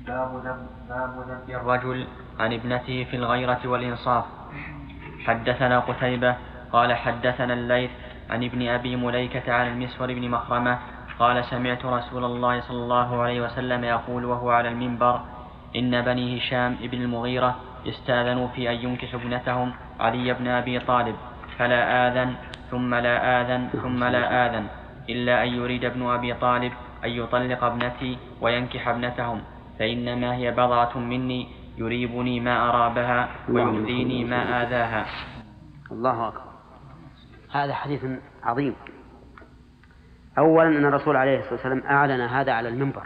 باب ذنب الرجل عن ابنته في الغيرة والإنصاف. حدثنا قتيبة قال حدثنا الليث عن ابن أبي مليكة عن المسور بن مخرمة قال سمعت رسول الله صلى الله عليه وسلم يقول وهو على المنبر إن بني هشام ابن المغيرة استاذنوا في أن ينكحوا ابنتهم علي بن أبي طالب فلا آذن ثم لا آذن ثم لا آذن إلا أن يريد ابن أبي طالب أن يطلق ابنتي وينكح ابنتهم فإنما هي بضعة مني يريبني ما أرابها ويؤذيني ما آذاها. الله أكبر. هذا حديث عظيم. أولا أن الرسول عليه الصلاة والسلام أعلن هذا على المنبر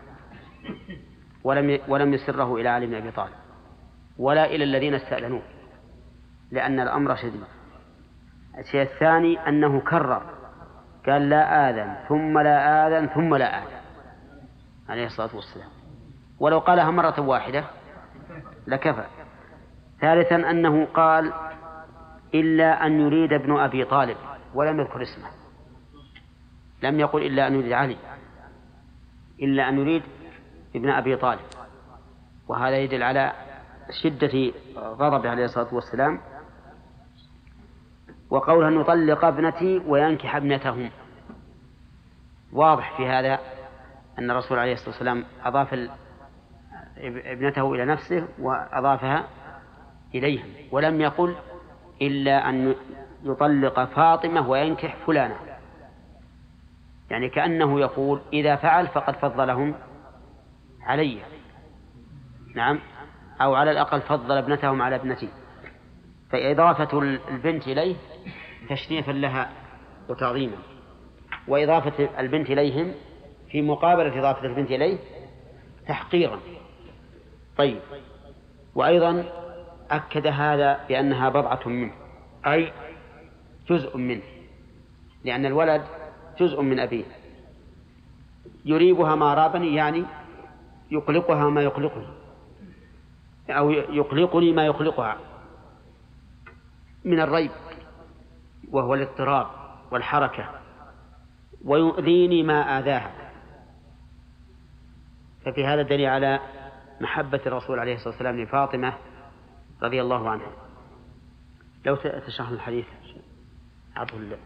ولم يسره إلى علي بن أبي طالب ولا إلى الذين استأذنوه لأن الأمر شديد. الشيء الثاني أنه كرر قال لا آذن ثم لا آذن ثم لا آذن عليه الصلاة والسلام، ولو قالها مرة واحدة لكفى. ثالثا أنه قال إلا أن يريد ابن أبي طالب ولم يذكر اسمه، لم يقل إلا أن يريد علي، إلا أن يريد ابن أبي طالب، وهذا يدل على شدة غضبه عليه الصلاة والسلام. وقوله أن يطلق ابنتي وينكح ابنتهم، واضح في هذا أن الرسول عليه الصلاة والسلام أضاف ابنته إلى نفسه وأضافها إليهم، ولم يقل إلا أن يطلق فاطمة وينكح فلانة، يعني كأنه يقول إذا فعل فقد فضلهم علي، نعم، أو على الأقل فضل ابنتهم على ابنتي. فإضافة البنت إليه تشريفا لها وتعظيما، وإضافة البنت إليهم في مقابلة إضافة البنت إليه تحقيرا. طيب، وأيضا أكد هذا بأنها بضعة منه، أي جزء منه، لأن الولد جزء من أبيه. يريبها ما رابني يعني يقلقها ما يقلقني، أو يقلقني ما يقلقها من الريب وهو الاضطراب والحركة، ويؤذيني ما آذاها. ففي هذا الدليل على محبة الرسول عليه الصلاة والسلام لفاطمة رضي الله عنها. لو تشرح الحديث عطوا الله.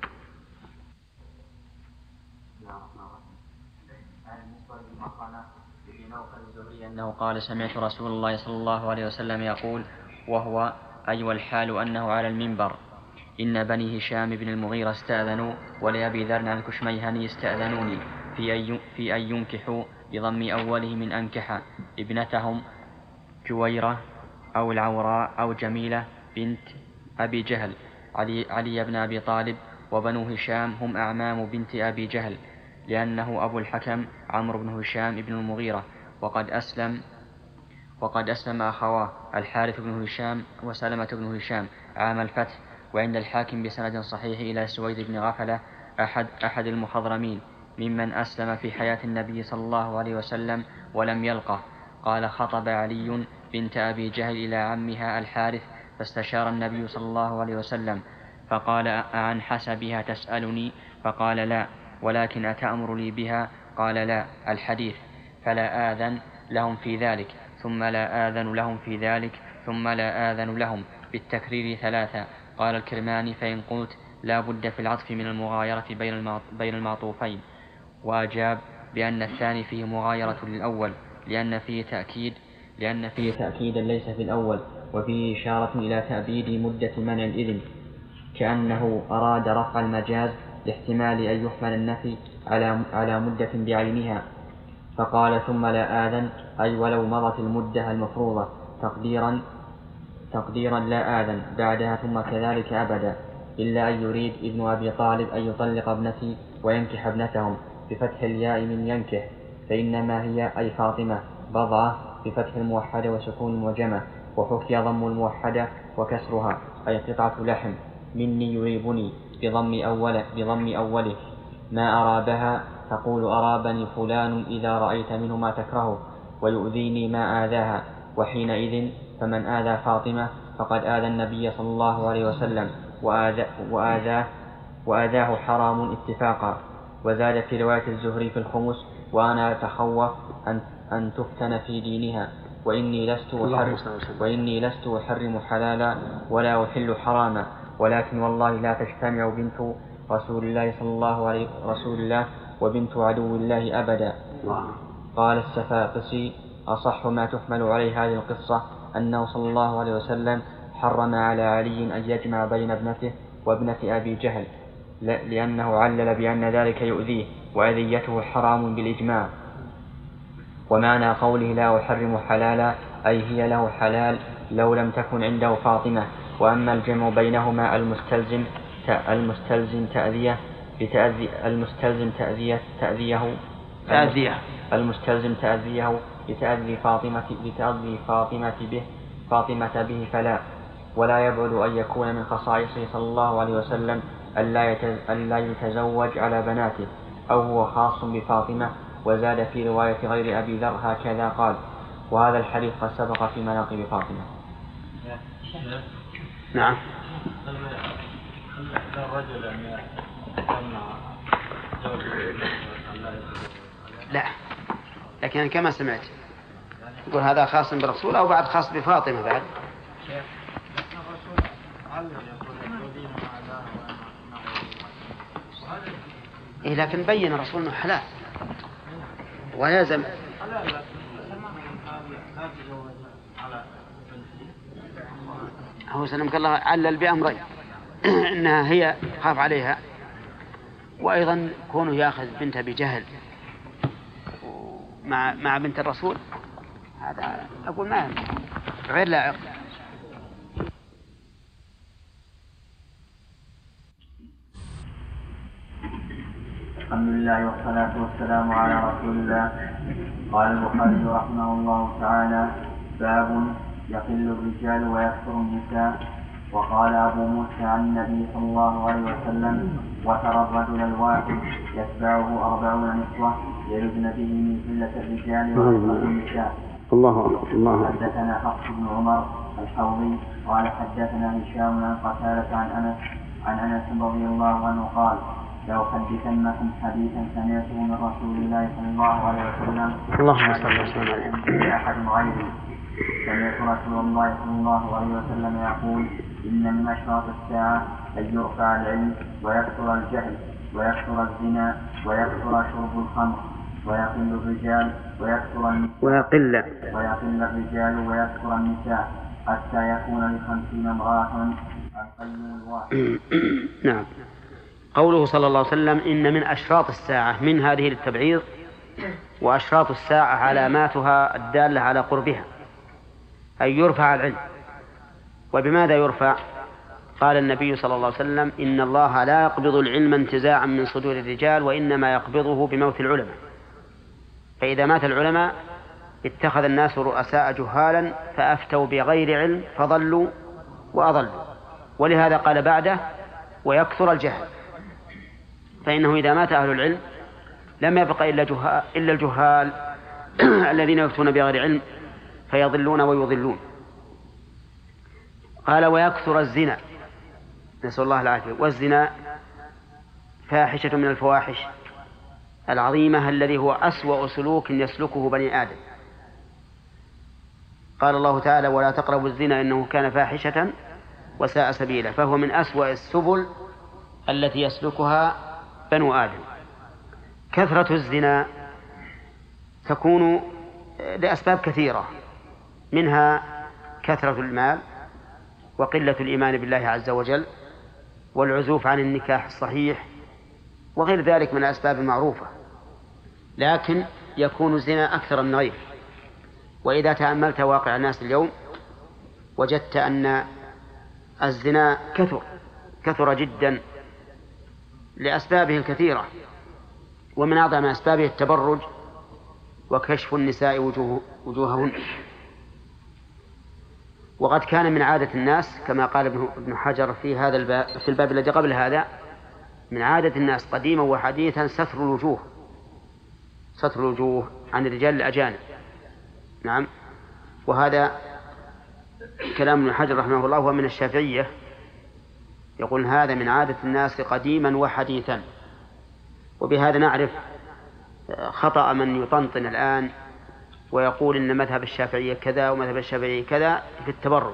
أنه قال سمعت رسول الله صلى الله عليه وسلم يقول وهو أي والحال أنه على المنبر إن بني هشام بن المغيرة استأذنوا ولأبي ذر الكشميهني استأذنوني في أن ينكحوا بضم أوله من أنكح ابنتهم جويرة أو العوراء أو جميلة بنت أبي جهل علي بن أبي طالب. وبنو هشام هم أعمام بنت أبي جهل لأنه أبو الحكم عمرو بن هشام بن المغيرة، وقد أسلم أخواه الحارث بن هشام وسلمة بن هشام عام الفتح. وعند الحاكم بسند صحيح إلى سويد بن غفلة أحد المخضرمين ممن أسلم في حياة النبي صلى الله عليه وسلم ولم يلقه، قال خطب علي بنت أبي جهل إلى عمها الحارث فاستشار النبي صلى الله عليه وسلم فقال أعن حسبها تسألني؟ فقال لا، ولكن أتأمر لي بها؟ قال لا. الحديث. فلا آذن لهم في ذلك ثم لا آذن لهم في ذلك ثم لا آذن لهم بالتكرير ثلاثة. قال الكرماني فإن قلت لا بد في العطف من المغايرة بين المعطوفين، وأجاب بأن الثاني فيه مغايرة للأول لأن فيه تأكيدا ليس في الأول، وفيه إشارة إلى تأبيد مدة منع الإذن كأنه أراد رفع المجاز لاحتمال أن يحمل النفي على مدة بعينها. فقال ثم لا آذن أي ولو مضت المدة المفروضة تقديرا لا آذن بعدها ثم كذلك أبدا، إلا أن يريد ابن أبي طالب أن يطلق ابنتي وينكح ابنتهم بفتح الياء من ينكح، فإنما هي أي فاطمة بضعة بفتح الموحدة وسكون المعجمة، وحكي ضم الموحدة وكسرها أي قطعة لحم مني يريبني بضم أوله ما أرابها تقول أرابني فلان إذا رأيت منه ما تكره، ويؤذيني ما آذاها. وحينئذ فمن آذى فاطمة فقد آذى النبي صلى الله عليه وسلم وآذاه حرام اتفاقا. وزاد في رواية الزهري في الخمس وأنا أتخوف أن تفتن في دينها، وإني لست أحرم حلالا ولا أحل حراما، ولكن والله لا تجتمع بنت رسول الله صلى الله عليه رسول الله وبنت عدو الله أبدا. قال السفاقسي: أصح ما تحمل عليه هذه القصة أنه صلى الله عليه وسلم حرم على علي أن يجمع بين ابنته وابنة أبي جهل، لأنه علل بأن ذلك يؤذيه وأذيته حرام بالإجماع. ومعنى قوله لا أحرم حلالا أي هي له حلال لو لم تكن عنده فاطمة. وأما الجمع بينهما المستلزم تأذيه لتأذي فاطمة به فلا. ولا يبعد أن يكون من خصائصه صلى الله عليه وسلم ألا يتزوج على بناته، أو هو خاص بفاطمة. وزاد في رواية غير أبي ذر هكذا قال. وهذا الحديث قد سبق في مناقب فاطمة. نعم. لا، لكن كما سمعت يقول هذا خاص بالرسول أو بعد خاص بفاطمة بعد. إيه، لكن بين الرسول أنه حلال ولازم. هو سلمك الله علل بأمرين: إنها هي خاف عليها، وأيضا كونه يأخذ بنته بجهل مع بنت الرسول، هذا أقول ما غير لائق. الحمد لله والصلاة والسلام على رسول الله. قال البخاري رحمه الله تعالى: باب يقل الرجال ويكثر النساء. وقال أبو موسى عن النبي صلى الله عليه وسلم: وترى الرجل الواحد يتبعه 40 نسوة يلدن به من قلة الرجال وكثرة النساء. الله. حدثنا حفص بن عمر الحوضي قال حدثنا هشام عن قتادة عن أنس رضي الله عنه قال: لو حدثنكم حديثا سمعته من رسول الله صلى الله عليه وسلم اللهم صل وسلم عليه أحد غيره. سمعت رسول الله صلى الله عليه وسلم يقول: إن من أشراط الساعة أن يرفع العلم ويكثر الجهل ويكثر الزنا ويكثر شرب الخمر ويقل الرجال ويكثر النساء حتى يكون ل50 امرأة القيم الواحد. نعم. قوله صلى الله عليه وسلم: إن من أشراط الساعة، من هذه للتبعيض، وأشراط الساعة علاماتها الدالة على قربها، أي يرفع العلم. وبماذا يرفع؟ قال النبي صلى الله عليه وسلم: إن الله لا يقبض العلم انتزاعا من صدور الرجال، وإنما يقبضه بموت العلماء. فإذا مات العلماء اتخذ الناس رؤساء جهالا فأفتوا بغير علم فضلوا وأضلوا. ولهذا قال بعده: ويكثر الجهل. فإنه إذا مات أهل العلم لم يبق إلا الجهال الذين يفتون بغير علم فيضلون ويضلون. قال: ويكثر الزنا، نسأل الله العافية. والزنا فاحشة من الفواحش العظيمة الذي هو أسوأ سلوك يسلكه بني آدم. قال الله تعالى: ولا تقربوا الزنا إنه كان فاحشة وساء سبيلا. فهو من أسوأ السبل التي يسلكها بنو آدم. كثرة الزنا تكون لأسباب كثيرة، منها كثرة المال وقلة الإيمان بالله عز وجل والعزوف عن النكاح الصحيح وغير ذلك من الأسباب المعروفة. لكن يكون الزنا أكثر من غيره. وإذا تأملت واقع الناس اليوم وجدت أن الزنا كثر جدا لأسبابه الكثيرة، ومن أعظم أسبابه التبرج وكشف النساء وجوههن. وقد كان من عادة الناس كما قال ابن حجر في الباب الذي قبل هذا: من عادة الناس قديما وحديثا ستر الوجوه عن الرجال الأجانب. نعم. وهذا كلام ابن حجر رحمه الله هو من الشافعية، يقول هذا من عادة الناس قديما وحديثا. وبهذا نعرف خطأ من يطنطن الآن ويقول إن مذهب الشافعية كذا ومذهب الشافعية كذا في التبرج.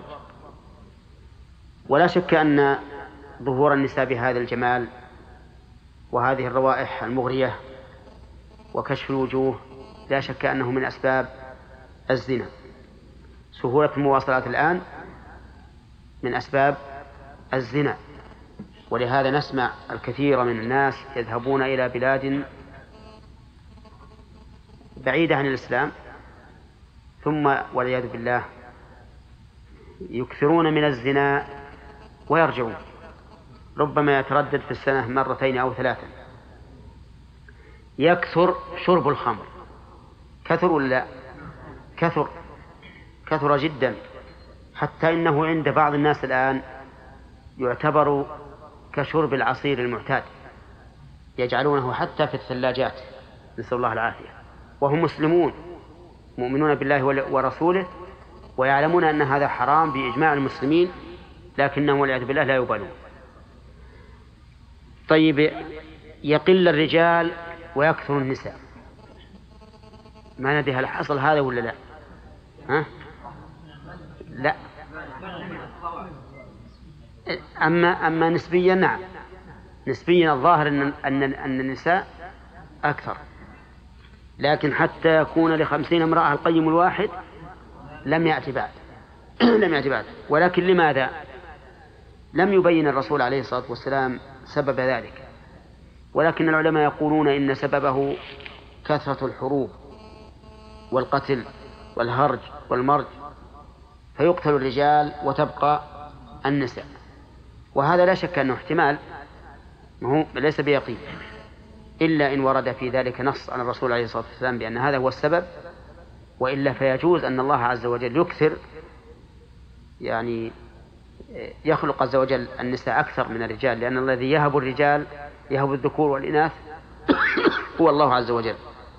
ولا شك أن ظهور النساء بهذا الجمال وهذه الروائح المغرية وكشف الوجوه لا شك أنه من أسباب الزنا. سهولة المواصلات الآن من أسباب الزنا، ولهذا نسمع الكثير من الناس يذهبون إلى بلاد بعيدة عن الإسلام ثم والعياذ بالله يكثرون من الزنا ويرجعون، ربما يتردد في السنة 2 أو 3. يكثر شرب الخمر. كثر ولا لا؟ كثر جدا، حتى إنه عند بعض الناس الآن يعتبر كشرب العصير المعتاد، يجعلونه حتى في الثلاجات، نسأل الله العافية، وهم مسلمون مؤمنون بالله ورسوله ويعلمون أن هذا حرام بإجماع المسلمين، لكنهم والعياذ بالله لا يبالون. طيب، يقل الرجال ويكثر النساء، ما ندري هل حصل هذا ولا لا؟ ها؟ لا. أما نسبيا نعم، نسبيا الظاهر أن النساء أكثر، لكن حتى يكون ل50 امرأة القيم الواحد لم يأتي بعد. ولكن لماذا لم يبين الرسول عليه الصلاة والسلام سبب ذلك؟ ولكن العلماء يقولون إن سببه كثرة الحروب والقتل والهرج والمرج، فيقتل الرجال وتبقى النساء، وهذا لا شك أنه احتمال، ليس بيقين، إلا إن ورد في ذلك نص عن الرسول عليه الصلاة والسلام بأن هذا هو السبب، وإلا فيجوز أن الله عز وجل يكثر، يعني يخلق عز وجل النساء أكثر من الرجال، لأن الذي يهب الرجال يهب الذكور والإناث هو الله عز وجل.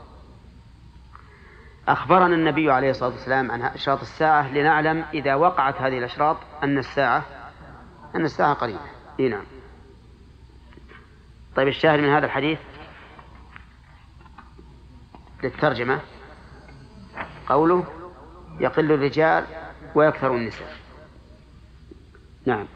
أخبرنا النبي عليه الصلاة والسلام عن أشراط الساعة لنعلم إذا وقعت هذه الأشراط أن الساعة قريبة. نعم. طيب، الشاهد من هذا الحديث للترجمة قوله يقل الرجال ويكثر النساء. نعم.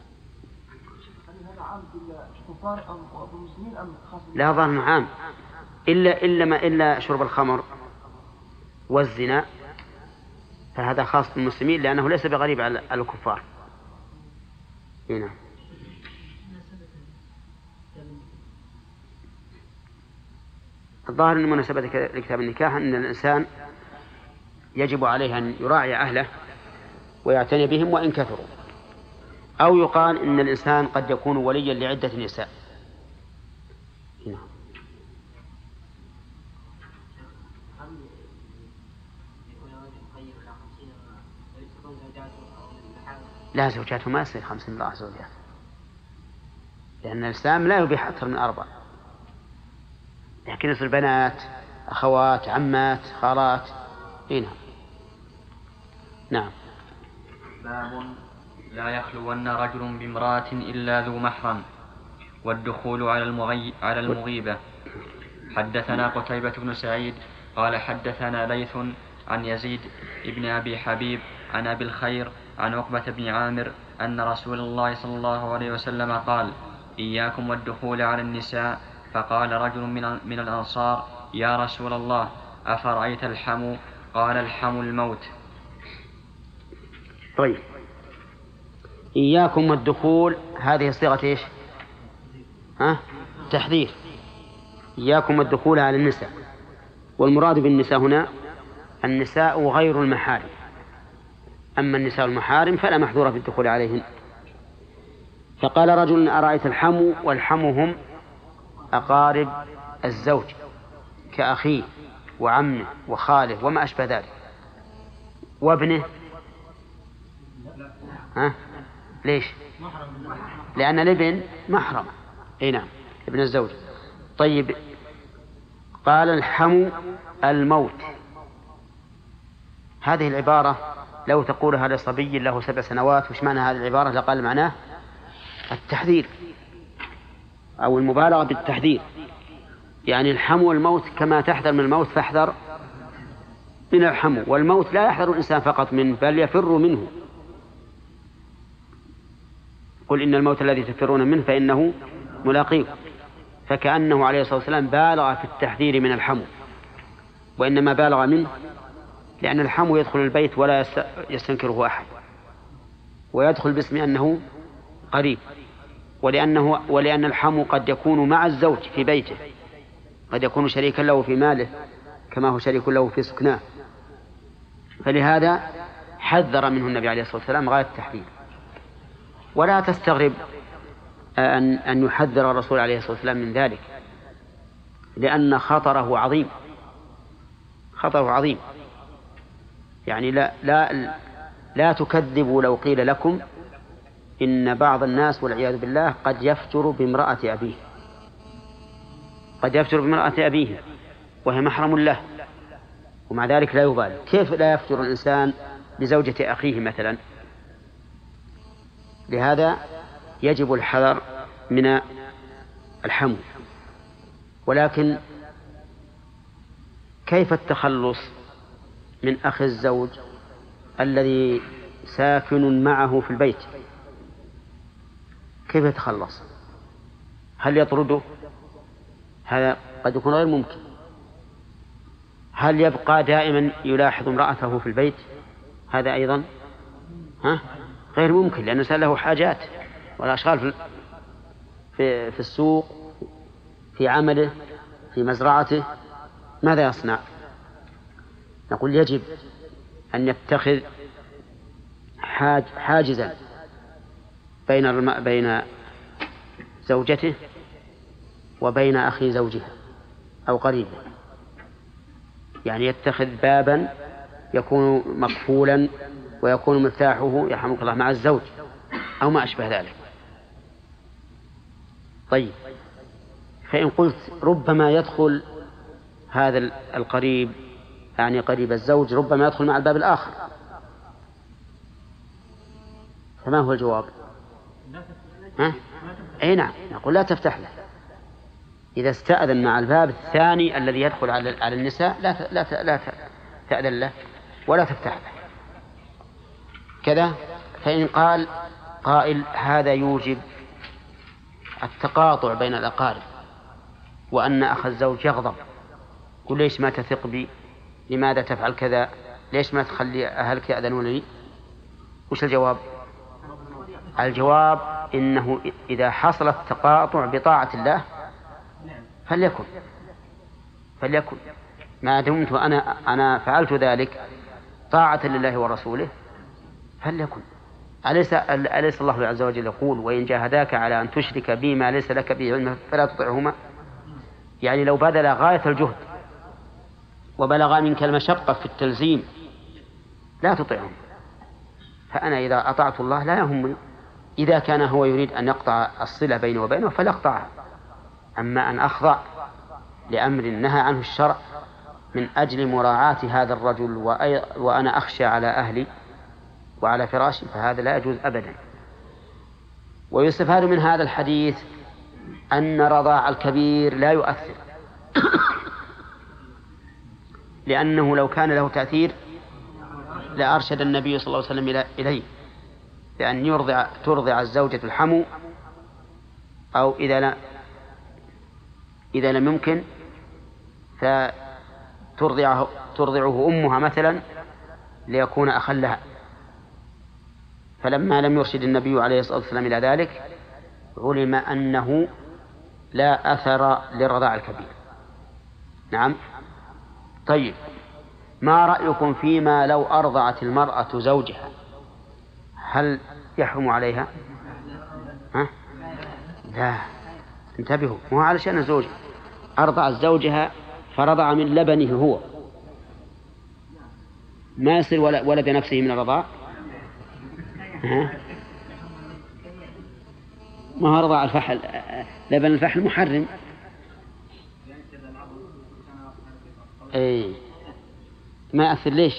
لا ظن عام، إلا شرب الخمر والزنا، فهذا خاص بالمسلمين لأنه ليس بغريب على الكفار. هنا الظاهر أن مناسبة لكتاب النكاح أن الإنسان يجب عليه أن يراعي أهله ويعتني بهم وإن كثروا، أو يقال إن الإنسان قد يكون وليا لعدة نساء. هنا. لا، زوجاته ما يصير 50 امرأة زوجات، لأن الإسلام لا يبيح أكثر من 4، لكن يصير بنات، أخوات، عمات، خالات. هنا. نعم. باب لا يخلون رجل بامرأة إلا ذو محرم، والدخول على المغيبة. حدثنا قتيبة بن سعيد قال حدثنا ليث عن يزيد ابن أبي حبيب عن أبي الخير عن عقبة بن عامر أن رسول الله صلى الله عليه وسلم قال: إياكم والدخول على النساء. فقال رجل من الأنصار: يا رسول الله، أفرأيت الحمو؟ قال: الحمو الموت. طيب، إياكم والدخول هذه صيغة إيش؟ تحذير. إياكم والدخول على النساء، والمراد بالنساء هنا النساء غير المحارم، أما النساء المحارم فلا محذور في الدخول عليهن. فقال رجل: أرأيت الحمو؟ والحمو هم أقارب الزوج كأخيه وعمه وخاله وما أشبه ذلك، وابنه. ليش؟ لأن الابن محرم. نعم، ابن الزوج. طيب، قال الحمو الموت. هذه العبارة لو تقولها لصبي له 7 سنوات وش معنى هذه العبارة لقال معناه التحذير أو المبالغة بالتحذير، يعني الحمو الموت، كما تحذر من الموت فاحذر من الحمو، والموت لا يحذر الإنسان فقط منه بل يفر منه. قل إن الموت الذي تفرون منه فإنه ملاقيكم. فكأنه عليه الصلاة والسلام بالغ في التحذير من الحمو، وإنما بالغ منه لأن الحمو يدخل البيت ولا يستنكره أحد، ويدخل باسم أنه قريب، ولأن الحمو قد يكون مع الزوج في بيته، قد يكون شريكا له في ماله كما هو شريك له في سكناه، فلهذا حذر منه النبي عليه الصلاة والسلام غاية التحذير. ولا تستغرب أن يحذر الرسول عليه الصلاة والسلام من ذلك، لأن خطره عظيم، خطره عظيم. يعني لا تكذبوا لو قيل لكم إن بعض الناس والعياذ بالله قد يفجر بامرأة أبيه، قد يفجر بامرأة أبيه وهي محرم له، ومع ذلك لا يبالي. كيف لا يفجر الإنسان بزوجة أخيه مثلا؟ لهذا يجب الحذر من الحمو. ولكن كيف التخلص من أخي الزوج الذي ساكن معه في البيت؟ كيف يتخلص؟ هل يطرده؟ هذا قد يكون غير ممكن. هل يبقى دائما يلاحظ امرأته في البيت؟ هذا أيضا غير ممكن، لأن له حاجات والأشغال في السوق، في عمله، في مزرعته. ماذا يصنع؟ نقول يجب أن يتخذ حاجزا بين زوجته وبين أخي زوجها أو قريبه، يعني يتخذ بابا يكون مقفولا ويكون مفتاحه يرحمك الله مع الزوج أو ما أشبه ذلك. طيب، فإن قلت ربما يدخل هذا القريب، يعني قريب الزوج، ربما يدخل مع الباب الآخر، فما هو الجواب؟ أي نعم، نقول لا تفتح له. إذا استأذن مع الباب الثاني الذي يدخل على النساء لا تأذن له ولا تفتح له كذا. فإن قال قائل هذا يوجب التقاطع بين الأقارب، وأن أخ الزوج يغضب، قل ليش ما تثق بي؟ لماذا تفعل كذا؟ ليش ما تخلي أهلك يأذنون لي؟ وش الجواب؟ الجواب إنه إذا حصل التقاطع بطاعة الله فليكن ما دمت أنا فعلت ذلك طاعة لله ورسوله فليكن. أليس الله عز وجل يقول وإن جاهداك على أن تشرك بي ما ليس لك به علم فلا تطعهما؟ يعني لو بذل غاية الجهد وبلغ منك المشقة في التلزيم لا تطعهم. فأنا إذا أطعت الله لا يهمني، إذا كان هو يريد أن يقطع الصلة بيني وبينه فليقطعها. أما أن أخضع لأمر نهى عنه الشرع من أجل مراعاة هذا الرجل وأنا أخشى على أهلي وعلى فراشي فهذا لا يجوز أبدا. ويستفاد من هذا الحديث أن رضاع الكبير لا يؤثر، لأنه لو كان له تأثير لأرشد النبي صلى الله عليه وسلم إليه بأن ترضع الزوجة الحمو، أو إذا لم يمكن فترضعه أمها مثلا ليكون أخا لها. فلما لم يرشد النبي عليه الصلاة والسلام إلى ذلك علم أنه لا أثر للرضاع الكبير. نعم. طيب، ما رأيكم فيما لو أرضعت المرأة زوجها، هل يحرم عليها؟ لا، انتبهوا، مو علشان الزوج أرضعت زوجها فرضع من لبنه هو، ما يصير ولد نفسه من الرضاع. ما هو رضع الفحل، لبن الفحل محرم. أي ما أثر. ليش؟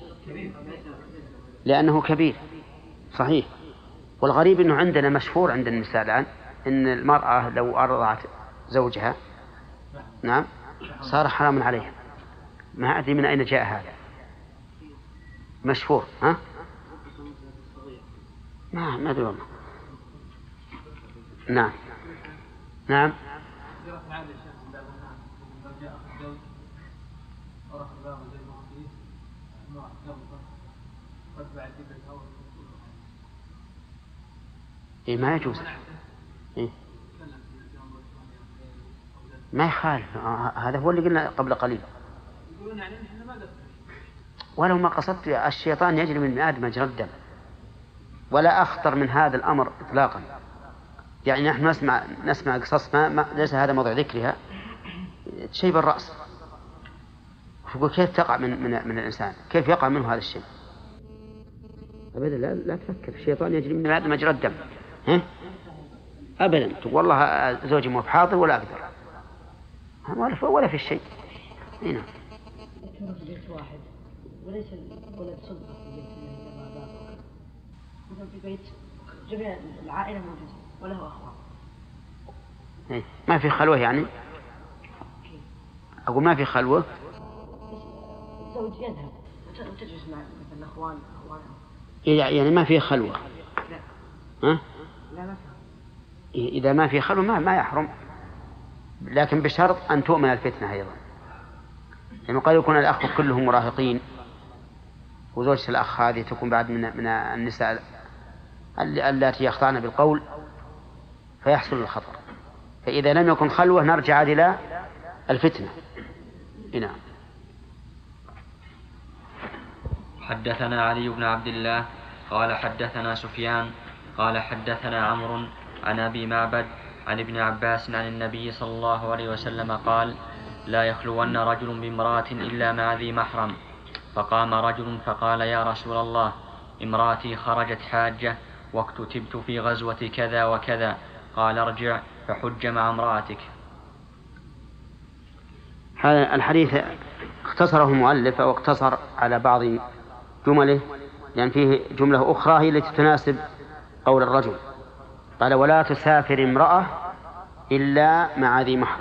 لأنه كبير. صحيح. والغريب أنه عندنا مشهور عند النساء الآن أن المرأة لو أرضعت زوجها صار حرام عليها. ما أدري من أين جاء هذا. مشهور. ها؟ ما أدري والله. نعم نعم. إيه ما يجوز. إيه؟ ما يخالف. هذا هو اللي قلنا قبل قليل. ولو ما قصدت الشيطان يجري من آدم مجرى الدم، ولا أخطر من هذا الأمر إطلاقا. يعني نحن نسمع قصص ما ليس هذا موضع ذكرها، شيب الرأس. يقول كيف تقع من الإنسان، كيف يقع منه هذا الشيء؟ أبدا لا تفكر. الشيطان يجري من آدم مجرى الدم. أبدا تقول والله زوجي مو بحاضر ولا أقدر، ولا في الشيء. هنا بيت واحد وليس الولد صدقة في بيت في بيت جميع العائلة موجودة وله أخوان. ما في خلوة يعني؟ أقول ما في خلوة. الزوج يذهب وتجلس مع مثل أخوان. يعني ما في خلوة. لا. لا ما في. إذا ما في خلوة ما يحرم، لكن بشرط أن تؤمن الفتنة أيضا. يعني قد يكون الأخ كلهم مراهقين، وزوجة الأخ هذه تكون بعد من النساء التي يخضعن بالقول، فيحصل الخطر. فإذا لم يكن خلوة نرجع إلى الفتنة. نعم. حدثنا علي بن عبد الله قال حدثنا سفيان قال حدثنا عمرو عن أبي معبد عن ابن عباس عن النبي صلى الله عليه وسلم قال: لا يخلون رجل بامرأة إلا مع ذي محرم. فقام رجل فقال: يا رسول الله، امرأتي خرجت حاجة واكتتبت في غزوة كذا وكذا. قال: ارجع فحج مع امرأتك. هذا الحديث اختصره المؤلف أو اقتصر على بعض جمله، لأن فيه جملة أخرى هي التي تناسب قول الرجل. قال: ولا تسافر امرأة إلا مع ذي محرم.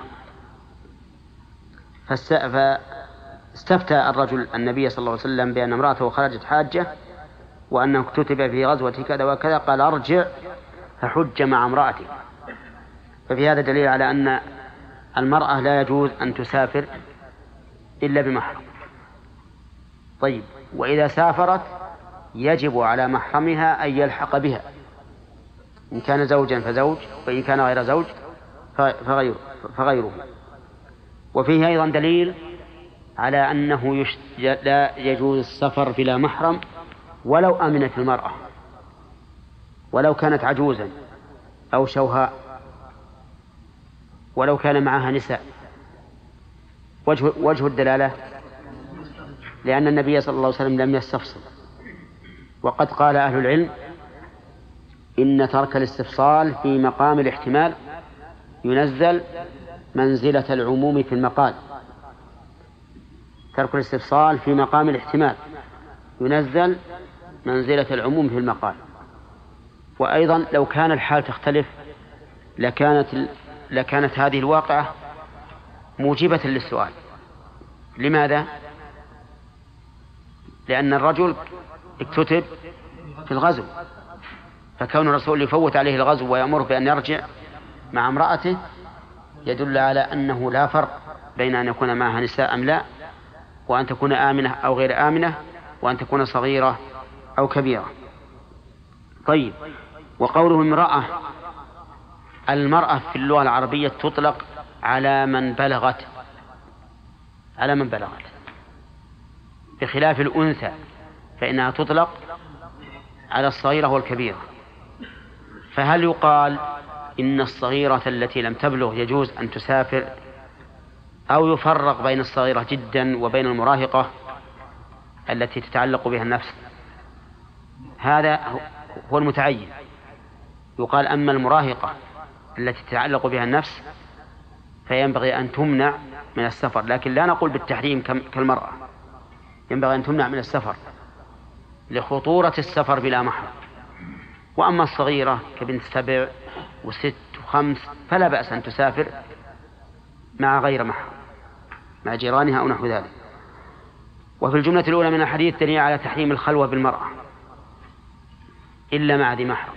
فاستفتى الرجل النبي صلى الله عليه وسلم بأن امرأته خرجت حاجة وأنه اكتتب في غزوة كذا وكذا. قال: ارجع فحج مع امرأتك. ففي هذا دليل على أن المرأة لا يجوز أن تسافر إلا بمحرم. طيب، وإذا سافرت يجب على محرمها أن يلحق بها، إن كان زوجا فزوج، وإن كان غير زوج فغيره. وفيه أيضا دليل على أنه لا يجوز السفر بلا محرم ولو أمنت المرأة، ولو كانت عجوزا أو شوهاء، ولو كان معها نساء. وجه الدلالة لأن النبي صلى الله عليه وسلم لم يستفصل، وقد قال أهل العلم إن ترك الاستفصال في مقام الاحتمال ينزل منزلة العموم في المقال. ترك الاستفصال في مقام الاحتمال ينزل منزلة العموم في المقال. وأيضا لو كان الحال تختلف لكانت هذه الواقعة موجبة للسؤال. لماذا؟ لأن الرجل اكتتب في الغزو، فكون الرسول يفوت عليه الغزو ويأمره بأن يرجع مع امرأته يدل على أنه لا فرق بين أن يكون معها نساء أم لا، وأن تكون آمنة أو غير آمنة، وأن تكون صغيرة أو كبيرة. طيب، وقوله امرأة، المرأة في اللغة العربية تطلق على من بلغت، بخلاف الأنثى فإنها تطلق على الصغيرة والكبيرة. فهل يقال إن الصغيرة التي لم تبلغ يجوز أن تسافر، أو يفرق بين الصغيرة جدا وبين المراهقة التي تتعلق بها النفس؟ هذا هو المتعين. يقال أما المراهقة التي تتعلق بها النفس فينبغي أن تمنع من السفر، لكن لا نقول بالتحريم كالمرأة، ينبغي أن تمنع من السفر لخطورة السفر بلا محرم. وأما الصغيرة كبنت 7 و6 و5 فلا بأس أن تسافر مع غير محرم، مع جيرانها أو نحو ذلك. وفي الجملة الأولى من الحديث دليل على تحريم الخلوة بالمرأة إلا مع ذي محرم.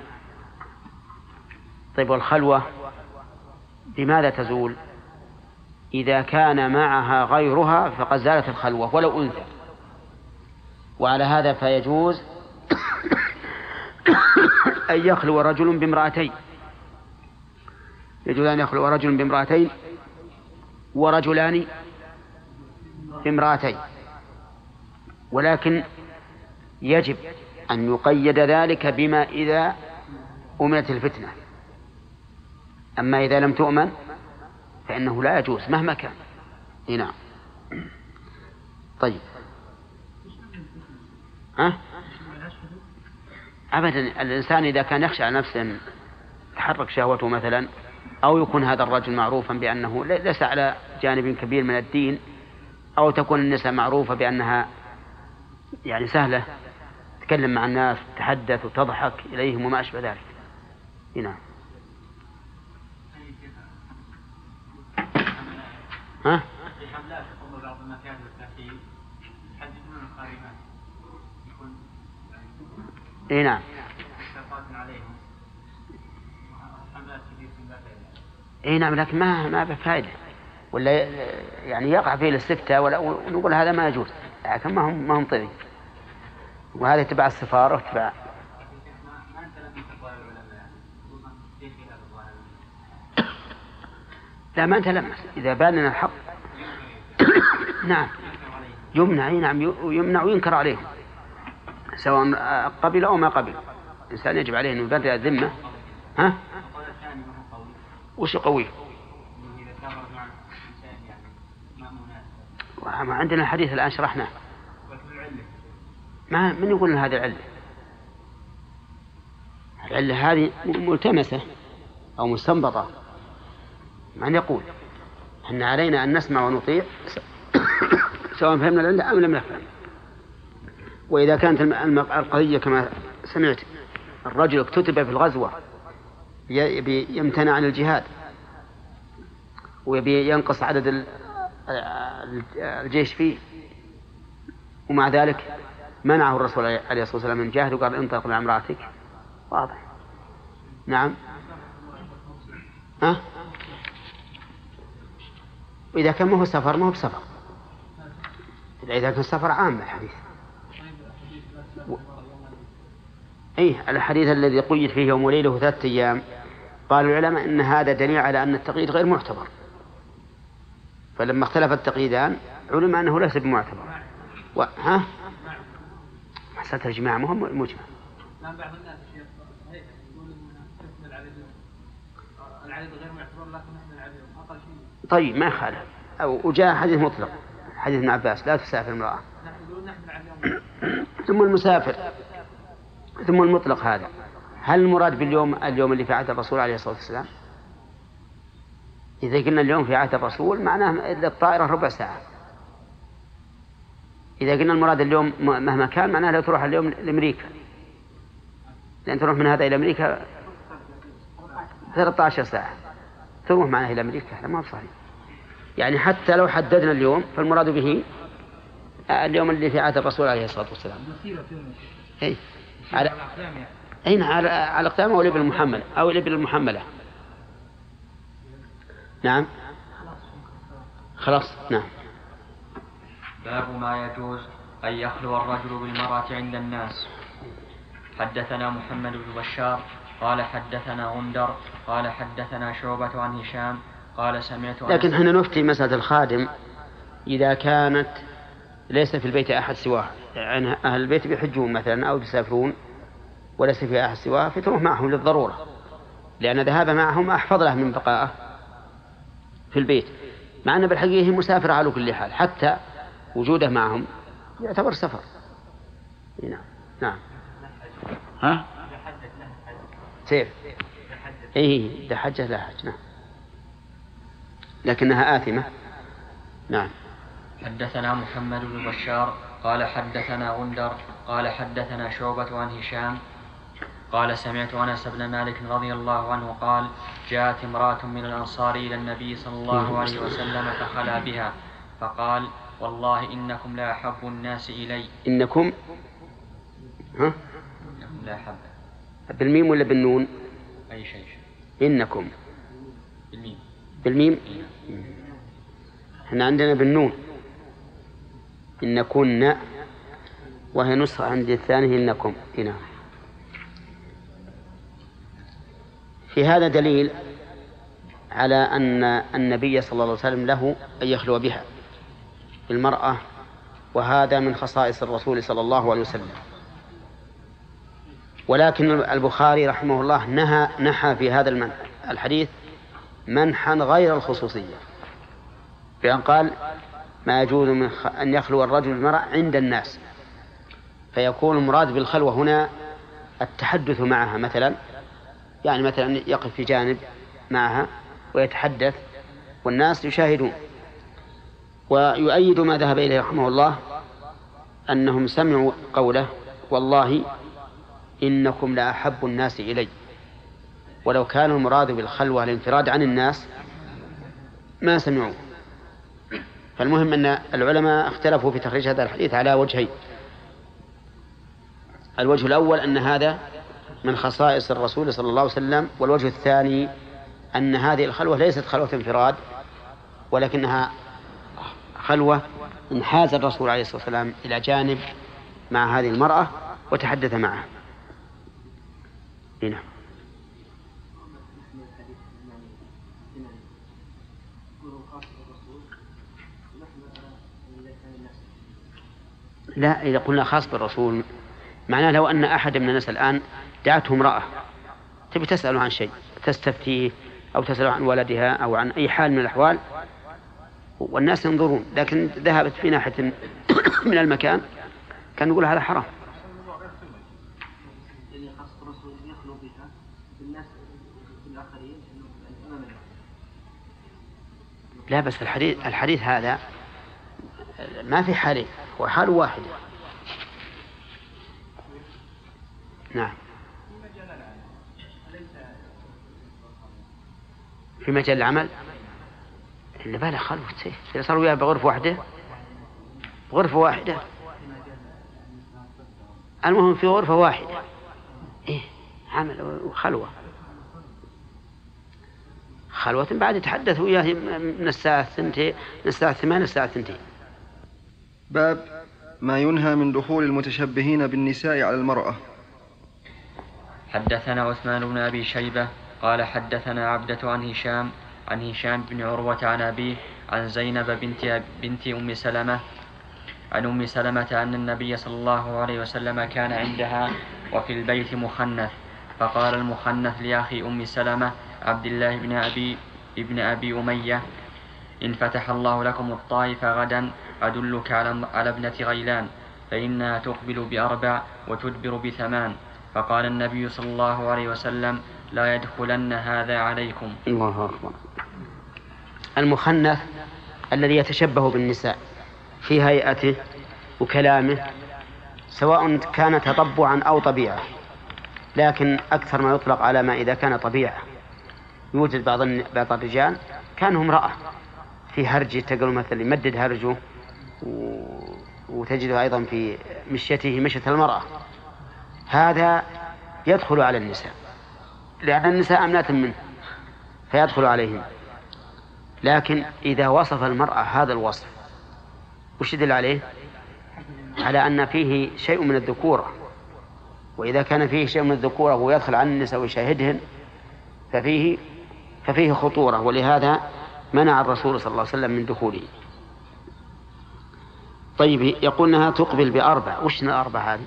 طيب والخلوة بماذا تزول؟ إذا كان معها غيرها فقد زالت الخلوة ولو أنثى. وعلى هذا فيجوز أن يخلو رجل بامرأتين، يجوز أن يخلو رجل بامرأتين ورجلان بامرأتين، ولكن يجب أن يقيد ذلك بما إذا أمنت الفتنة. أما إذا لم تؤمن فإنه لا يجوز مهما كان. نعم. طيب أبدا، الإنسان إذا كان يخشى على نفسه أن تحرك شهوته مثلا، أو يكون هذا الرجل معروفا بأنه ليس على جانب كبير من الدين، أو تكون النساء معروفة بأنها يعني سهلة تتكلم مع الناس تتحدث وتضحك إليهم وما أشبه ذلك. نعم. ها؟ إيه نعم. إيه نعم، لكن ما بفائدة، ولا يعني يقع فيه الاستفتاء ونقول هذا ما يجوز، لكن ما هم طيب، وهذا تبع السفارة وتبع. لا ما تلمس، إذا بان لنا الحق نعم يمنع. نعم يمنع وينكر عليه سواء قبل أو ما قبل. الإنسان يجب عليه أن يبرئ الذمة. ها؟ وش قوي؟ ما عندنا الحديث الآن شرحناه. ما من يقول هذه العلة؟ العلة هذه ملتمسة أو مستنبطة. من يقول أن علينا أن نسمع ونطيع سواء فهمنا العلة أم لم نفهم. وإذا كانت القضية كما سمعت الرجل اكتتب في الغزوة يمتنع عن الجهاد ويبي ينقص عدد الجيش فيه، ومع ذلك منعه الرسول عليه الصلاة والسلام من الجهاد وقال انطلق مع امرأتك، واضح. نعم. ها؟ وإذا كان ما هو سفر ما هو بسفر، إذا كان سفر عام الحديث. إيه الحديث الذي قيد فيه يوم وليلة 3 أيام، قال العلماء إن هذا دليل على أن التقييد غير معتبر، فلما اختلف التقييدان علم أنه ليس بمعتبر. ها؟ مسألة الجماعة مهم مجمع. بعض الناس يقول إن العدد غير معتبر لكن نحن العدد أقل شيء. طيب ما يخالف. وجاء حديث مطلق، حديث ابن عباس لا تسافر المرأة. ثم المسافر، ثم المطلق. هذا هل المراد باليوم اليوم اللي في عهد الرسول عليه الصلاة والسلام؟ إذا قلنا اليوم في عهد الرسول معناه الطائرة ربع ساعة. إذا قلنا المراد اليوم مهما كان معناه لا تروح اليوم لأمريكا، لأن تروح من هذا إلى أمريكا 13 ساعة تروح معنا إلى أمريكا. هذا ما صحيح. يعني حتى لو حددنا اليوم فالمراد به اليوم اللي في عهد الرسول عليه الصلاة والسلام. أي على أين على أقدامه أو الإبل المحملة أو الإبل المحملة. نعم خلاص. نعم. باب ما يجوز أن يخلو الرجل بالمرأة عند الناس. حدثنا محمد بن بشار قال حدثنا غندر قال حدثنا شعبة عن هشام قال سمعت. لكن هنا نفتي مسألة الخادم إذا كانت ليس في البيت أحد سواه، يعني أهل البيت بيحجون مثلا أو بيسافرون وليس في أحد سواه، فتروح معهم للضرورة، لأن ذهاب معهم أحفظ له من بقائه في البيت، مع أن بالحقيقة مسافر على كل حال، حتى وجوده معهم يعتبر سفر. نعم. نعم. ها؟ سير. إيه ده حجة لا حج. نعم. لكنها آثمة. نعم. حدثنا محمد بن بشار قال حدثنا غندر قال حدثنا شعبة عن هشام قال سمعت أنس بن مالك رضي الله عنه قال جاءت امرأة من الأنصار إلى النبي صلى الله عليه وسلم فخلا بها فقال والله إنكم لا أحب الناس إلي. إنكم لا أحب بالميم ولا بالنون؟ أي شيء. إنكم بالميم. بالميم. احنا عندنا بالنون إن كنا، وهي نسخة عند الثاني إنكم هنا. في هذا دليل على أن النبي صلى الله عليه وسلم له أن يخلو بها المرأة، وهذا من خصائص الرسول صلى الله عليه وسلم. ولكن البخاري رحمه الله نحى في هذا الحديث منحا غير الخصوصية، بأن قال ما يجوز من أن يخلو الرجل المرأة عند الناس، فيكون المراد بالخلوة هنا التحدث معها مثلا، يعني مثلا يقف في جانب معها ويتحدث والناس يشاهدون. ويؤيد ما ذهب إليه رحمه الله أنهم سمعوا قوله والله إنكم لأحب الناس إلي، ولو كان المراد بالخلوة الانفراد عن الناس ما سمعوا. فالمهم أن العلماء اختلفوا في تخريج هذا الحديث على وجهين. الوجه الأول أن هذا من خصائص الرسول صلى الله عليه وسلم، والوجه الثاني أن هذه الخلوة ليست خلوة انفراد، ولكنها خلوة انحاز الرسول عليه الصلاة والسلام إلى جانب مع هذه المرأة وتحدث معها. هنا لا، إذا قلنا خاص بالرسول معناه لو أن أحد من الناس الآن دعته امرأة تبي تسأله عن شيء، تستفتيه أو تسأله عن ولدها أو عن أي حال من الأحوال، والناس ينظرون، لكن ذهبت في ناحية من المكان كان يقول هذا حرام. لا بس الحديث هذا ما في حالين، هو حال واحدة. نعم. في مجال العمل اللي باله خلوة إذا صاروا وياه بغرفة واحدة، غرفة واحدة، المهم في غرفة واحدة عمل وخلوة، خلوة بعد يتحدث وياه من الساعة 2 من الساعة 8 الساعة 2. باب ما ينهى من دخول المتشبهين بالنساء على المرأة. حدثنا عثمان بن أبي شيبة قال حدثنا عبدة عن هشام بن عروة عن أبيه عن زينب بنت أم سلمة عن أم سلمة أن النبي صلى الله عليه وسلم كان عندها وفي البيت مخنث، فقال المخنث لأخي أم سلمة عبد الله بن أبي أمية إن فتح الله لكم الطائف غدا أدلك على ابنة غيلان فإنها تقبل ب4 وتدبر ب8. فقال النبي صلى الله عليه وسلم لا يدخلن هذا عليكم. الله أكبر. المخنث الذي يتشبه بالنساء في هيئته وكلامه، سواء كان تطبعا أو طبيعة، لكن أكثر ما يطلق على ما إذا كان طبيعة. يوجد بعض الرجال كانوا امرأة في هرجه، تقول مثل يمدد هرجه، وتجده أيضا في مشيته مشية المرأة، هذا يدخل على النساء لأن النساء أمنات منه فيدخل عليهم. لكن إذا وصف المرأة هذا الوصف وش يدل عليه؟ على أن فيه شيء من الذكورة، وإذا كان فيه شيء من الذكورة ويدخل على النساء ويشاهدهن ففيه خطورة، ولهذا منع الرسول صلى الله عليه وسلم من دخوله. طيب يقول أنها تقبل ب4، وش 4 هذه؟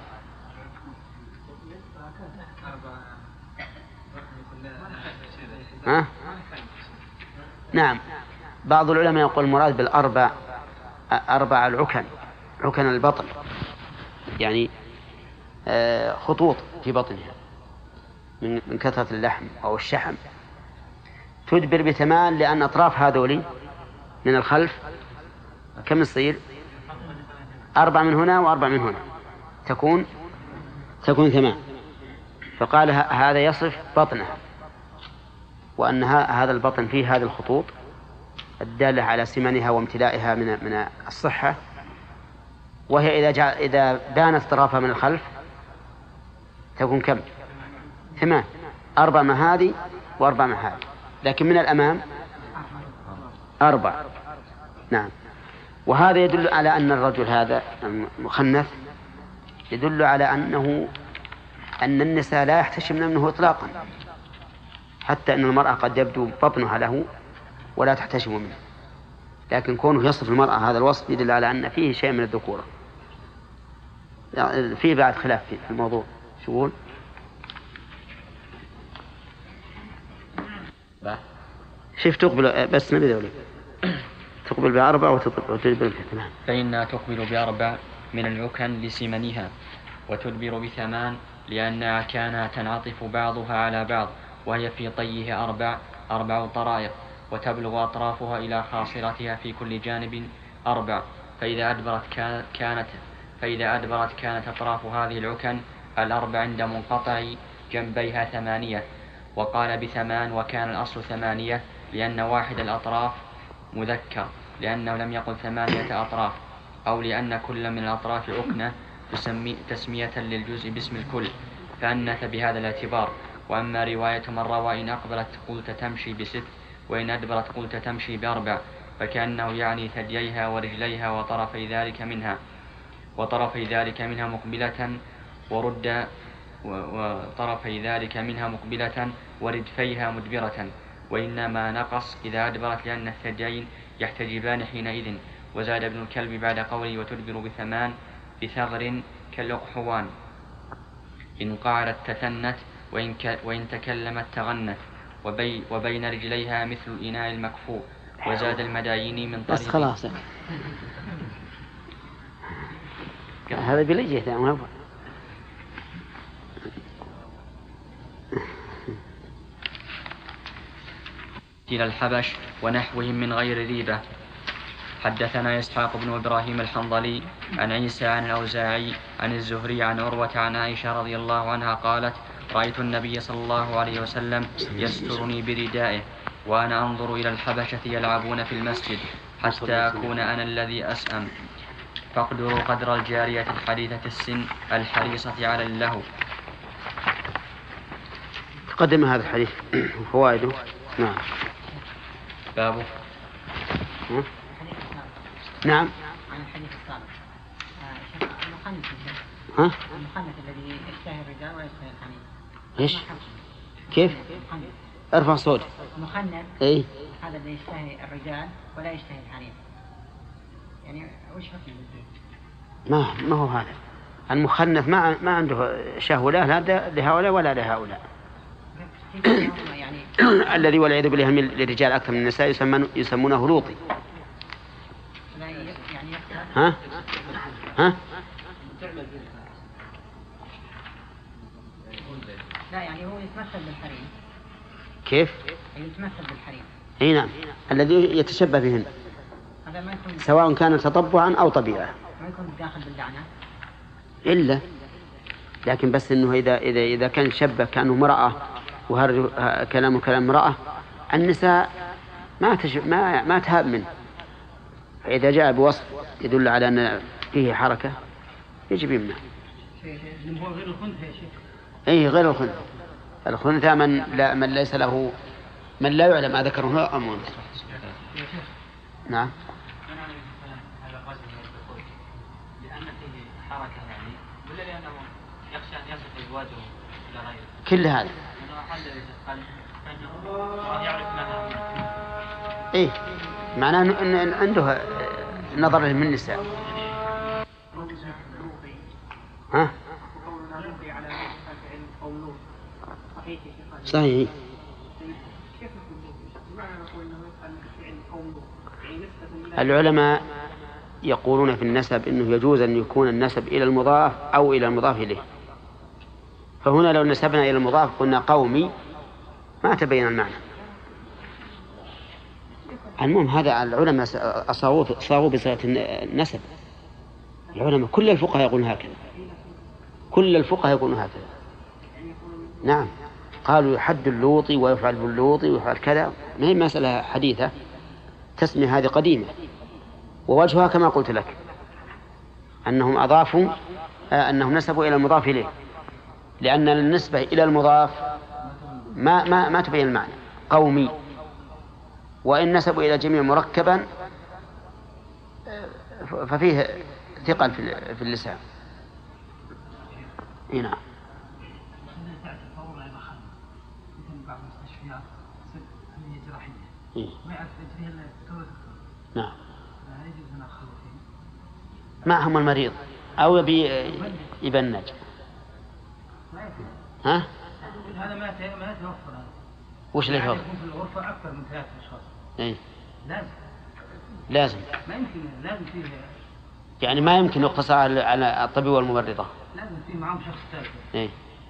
نعم، بعض العلماء يقول المراد بال4 العكن، عكن البطن، يعني خطوط في بطنها من كثرة اللحم أو الشحم، تدبر ب8 لأن أطراف هذولي من الخلف كم يصير؟ 4 من هنا و4 من هنا، تكون 8. فقال هذا يصف بطنه، وأن هذا البطن فيه هذه الخطوط الدالة على سمنها وامتلائها من الصحة، وهي إذا بانت طرافها من الخلف تكون كم؟ 8، 4 مع هذه و4 مع هذه، لكن من الأمام 4. نعم. وهذا يدل على أن الرجل هذا المخنث يدل على أن النساء لا يحتشمن منه إطلاقا، حتى أن المرأة قد يبدو بطنها له ولا تحتشم منه، لكن كونه يصف المرأة هذا الوصف يدل على أن فيه شيء من الذكورة. يعني فيه بعد خلاف في الموضوع. شو يقول؟ شوف تقبل بس نبي ذولي تقبل ب4 وتدبر ب8. فإنها تقبل ب4 من العكن لسمنها، وتدبر ب8 لأنها كانت تنعطف بعضها على بعض، وهي في طيه 4 طرائق، وتبلغ أطرافها إلى خاصرتها في كل جانب 4. فإذا أدبرت كانت أطراف هذه العكن 4 عند منقطع جنبيها 8. وقال ب8 وكان الأصل 8 لأن واحد الأطراف مذكر، لأنه لم يقل 8 أطراف، أو لأن كل من الأطراف عكنة تسمية للجزء باسم الكل، فأنث بهذا الاعتبار. وأما رواية من روى إن أقبلت قلت تمشي ب6 وإن أدبرت قلت تمشي ب4، فكأنه يعني ثدييها ورجليها وطرفي ذلك منها مقبلة وطرفي ذلك منها مقبلة وردفيها مدبرة. وإنما نقص إذا أدبرت لأن الثديين يحتجبان حينئذ. وزاد ابن الكلب بعد قوله وتدبر ب8 بثغر كالأقحوان، إن قعدت تثنت وإن تكلمت تغنت، وبين رجليها مثل الإناء المكفوء. وزاد المدايني من طريق. بس خلاص هذا بلجه ثاني. إلى الحبش ونحوهم من غير ريبة. حدثنا إسحاق بن إبراهيم الحنظلي عن عيسى عن الأوزاعي عن الزهري عن عروة عن عائشة رضي الله عنها قالت رأيت النبي صلى الله عليه وسلم يسترني بردائه وأنا أنظر إلى الحبشة يلعبون في المسجد حتى أكون أنا الذي أسأم، فاقدروا قدر الجارية الحديثة السن الحريصة على اللهو. تقدم هذا الحديث وفوائده. نعم. بابه. نعم. عن الحديث السابق المخنث الذي يشتهي الرجال ولا يشتهي الحنين. ايش؟ كيف؟ ارفع صوت. مخنث. اي. هذا الذي يشتهي الرجال ولا يشتهي الحنين. يعني وش حكم؟ ما هو هذا المخنث ما عنده شهوة لا لهؤلاء ولا لهؤلاء. يعني الذي والعياذ بالله للرجال أكثر من النساء يسمونه لوطي. ها؟ لا يعني هو يتمثل بالحريم. كيف؟ يتمثل بالحريم. اي نعم، الذي يتشبه بهن هذا ما يكون سواء كان تطبعا أو طبيعة. ما يكون داخل باللعنة. إلا لكن بس إنه إذا كان شبه كأنه امرأة وهذا كلام امرأة، النساء ما تهاب منه. فإذا جاء بوصف يدل على أن فيه حركة يجب يمنع. هو غير الخنثى يا شيخ. أي غير الخنثى. الخنثى من ليس له من لا يعلم ما ذكره أم أنثى. نعم. هذا الرجل يدخل لأن فيه حركة يعني ولا لأنه يخشى أن يصف أزواجه إلى غيره. كل هذا. إيه معناه أن عنده نظر من النساء. ها؟ صحيح. العلماء يقولون في النسب إنه يجوز أن يكون النسب إلى المضاف أو إلى المضاف إليه. فهنا لو نسبنا إلى المضاف قلنا قومي ما تبين المعنى. المهم هذا العلماء صاغوا بصيغة النسب. العلماء كل الفقهاء يقولون هكذا. كل الفقهاء يقولون هكذا. نعم. قالوا يحد اللوطي ويفعل باللوطي ويفعل كذا. ما هي مسألة حديثة، التسمية هذه قديمة، ووجهها كما قلت لك أنهم أنهم نسبوا إلى المضاف إليه، لأن النسبة إلى المضاف ما تبين المعنى قومي، وإن نسبوا إلى جميع مركبا ففيه ثقل في اللسان. نعم. نعم. معهم المريض أو يبنج. ها؟ هذا ما يتوفر. وش اللي يتوفر؟ يكون في الغرفة أكثر من 3 أشخاص. إيه؟ لازم. ما يمكن لازم فيه. يعني ما يمكن يقتصر على الطبيب والممرضة. لازم فيه معهم شخص ثالث. إيه؟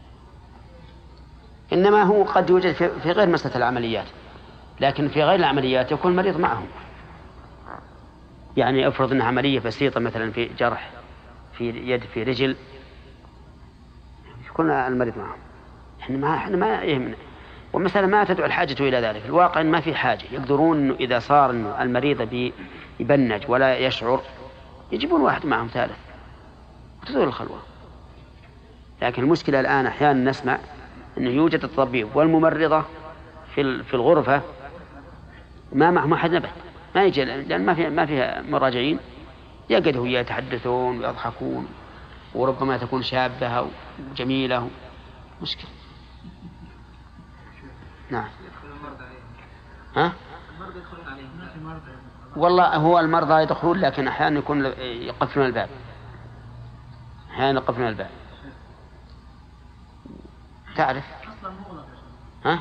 إنما هو قد يوجد في غير مسألة العمليات، لكن في غير العمليات يكون المريض معهم. يعني افرض أنها عملية بسيطة مثلا في جرح في يد في رجل، يكون المريض معهم. احنا ما يهمنا، والمسألة ما تدعو الحاجة إلى ذلك. الواقع ما في حاجة، يقدرون إنه إذا صار إنه المريض يبنج ولا يشعر يجيبون واحد معهم ثالث وتدور الخلوة. لكن المشكلة الآن أحيانا نسمع إنه يوجد الطبيب والممرضة في الغرفة ما معهم أحد نبت، ما يجي، لأن ما فيها مراجعين، يقعدوا يتحدثون ويضحكون، وربما تكون شابة وجميلة. مشكلة. نعم. ها؟ والله هو المرضى يدخلون، لكن أحيانا يكون يقفلون الباب. تعرف؟ ها؟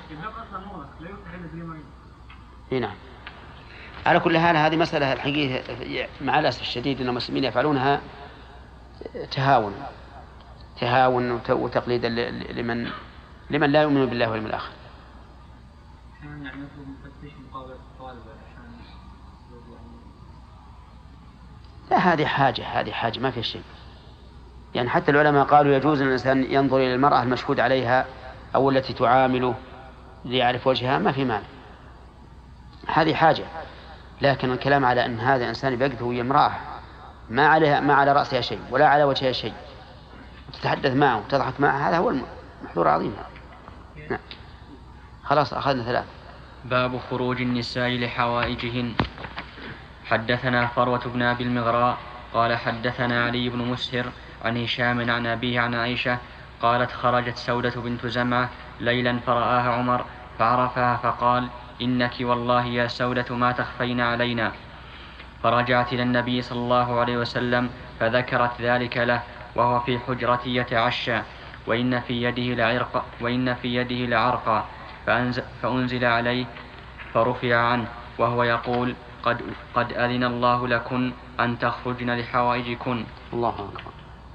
نعم. على كل حال هذه مسألة الحقيقة مع الأسف الشديد أن المسلمين يفعلونها تهاون وتقليدا لمن لا يؤمن بالله واليوم الآخر. لا، هذه حاجة ما في شيء. يعني حتى العلماء قالوا يجوز الإنسان ينظر إلى المرأة المشهود عليها أو التي تعامله ليعرف وجهها، ما في مانع، هذه حاجة. لكن الكلام على أن هذا إنسان بيقعد وهي امرأة ما على رأسها شيء ولا على وجهها شيء، تتحدث معه وتضحك معه، هذا هو المحظور عظيم. نعم. خلاص أخذنا 3. باب خروج النساء لحوائجهن. حدثنا فروة بن أبي المغراء قال حدثنا علي بن مسهر عن هشام عن أبيه عن عائشة قالت خرجت سودة بنت زمعة ليلا فرآها عمر فعرفها فقال إنك والله يا سودة ما تخفين علينا. فرجعت إلى النبي صلى الله عليه وسلم فذكرت ذلك له وهو في حجرتي يتعشى وإن في يده لعرقا فأنزل عليه فرفع عنه وهو يقول قد أذن الله لكن أن تخرجن لحوائجكن. الله أكبر.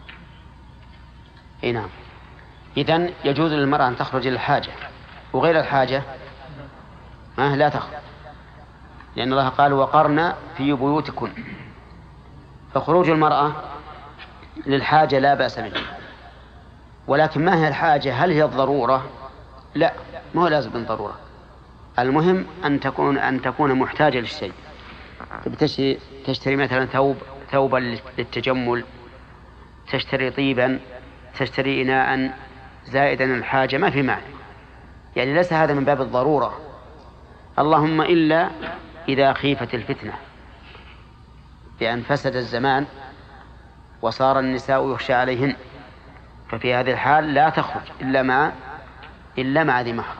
إيه نعم. إذن يجوز للمرأة أن تخرج للحاجة، وغير الحاجة لا تخرج، لأن الله قال وقرن في بيوتكن. فخروج المرأة للحاجة لا بأس به، ولكن ما هي الحاجة؟ هل هي الضرورة؟ لا، ما هو لازم بالضرورة. المهم أن تكون محتاجة للشيء. تشتري مثلا ثوبا للتجمل، تشتري طيبا، تشتري إناء زائدا الحاجة، ما في معنى. يعني ليس هذا من باب الضرورة، اللهم إلا إذا خيفت الفتنة بأن فسد الزمان وصار النساء يخشى عليهن، ففي هذه الحال لا تخرج إلا مع ذي محرم،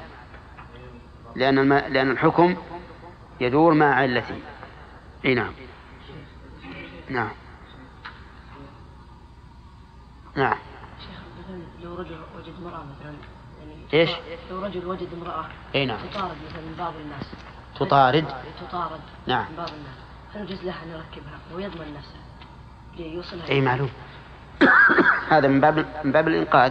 لأن الحكم يدور مع علته. نعم. نعم. نعم. لو رجل وجد امرأة مثلا، يعني إيش؟ لو رجل وجد امرأة نعم. تطارد مثلا من بعض الناس. تطارد. نعم. من بعض الناس، هل يجوز لها أن يركبها ويضمن نفسه ليوصلها؟ أي معلوم. هذا من باب الإنقاذ،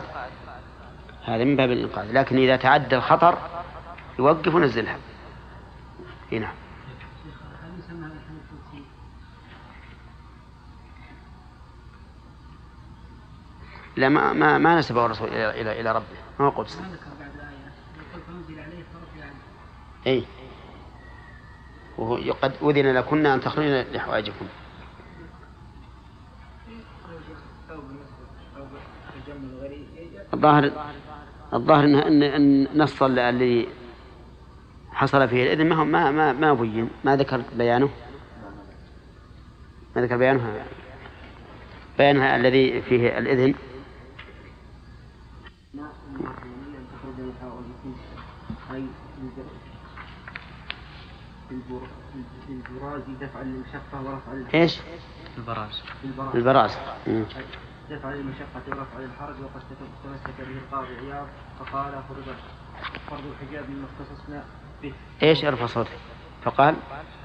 لكن إذا تعدى الخطر يوقف ونزلها. نعم. لا، ما نسبه الرسول إلى ربه، ما هو قدس. وقد أذن لكن أن تخرجن لحوائجكم. الظاهر أن نص الذي حصل فيه الإذن ما بين، ما ذكر بيانه، بيانها الذي فيه الإذن. البراز دفع للمشقة ورفع إيش؟ البراز دفع للمشقة ورفع للحرج. وقد تمسك به القاضي عياض فقال فرض الحجاب مما اختصصنا به. إيش ارفع صوتك؟ فقال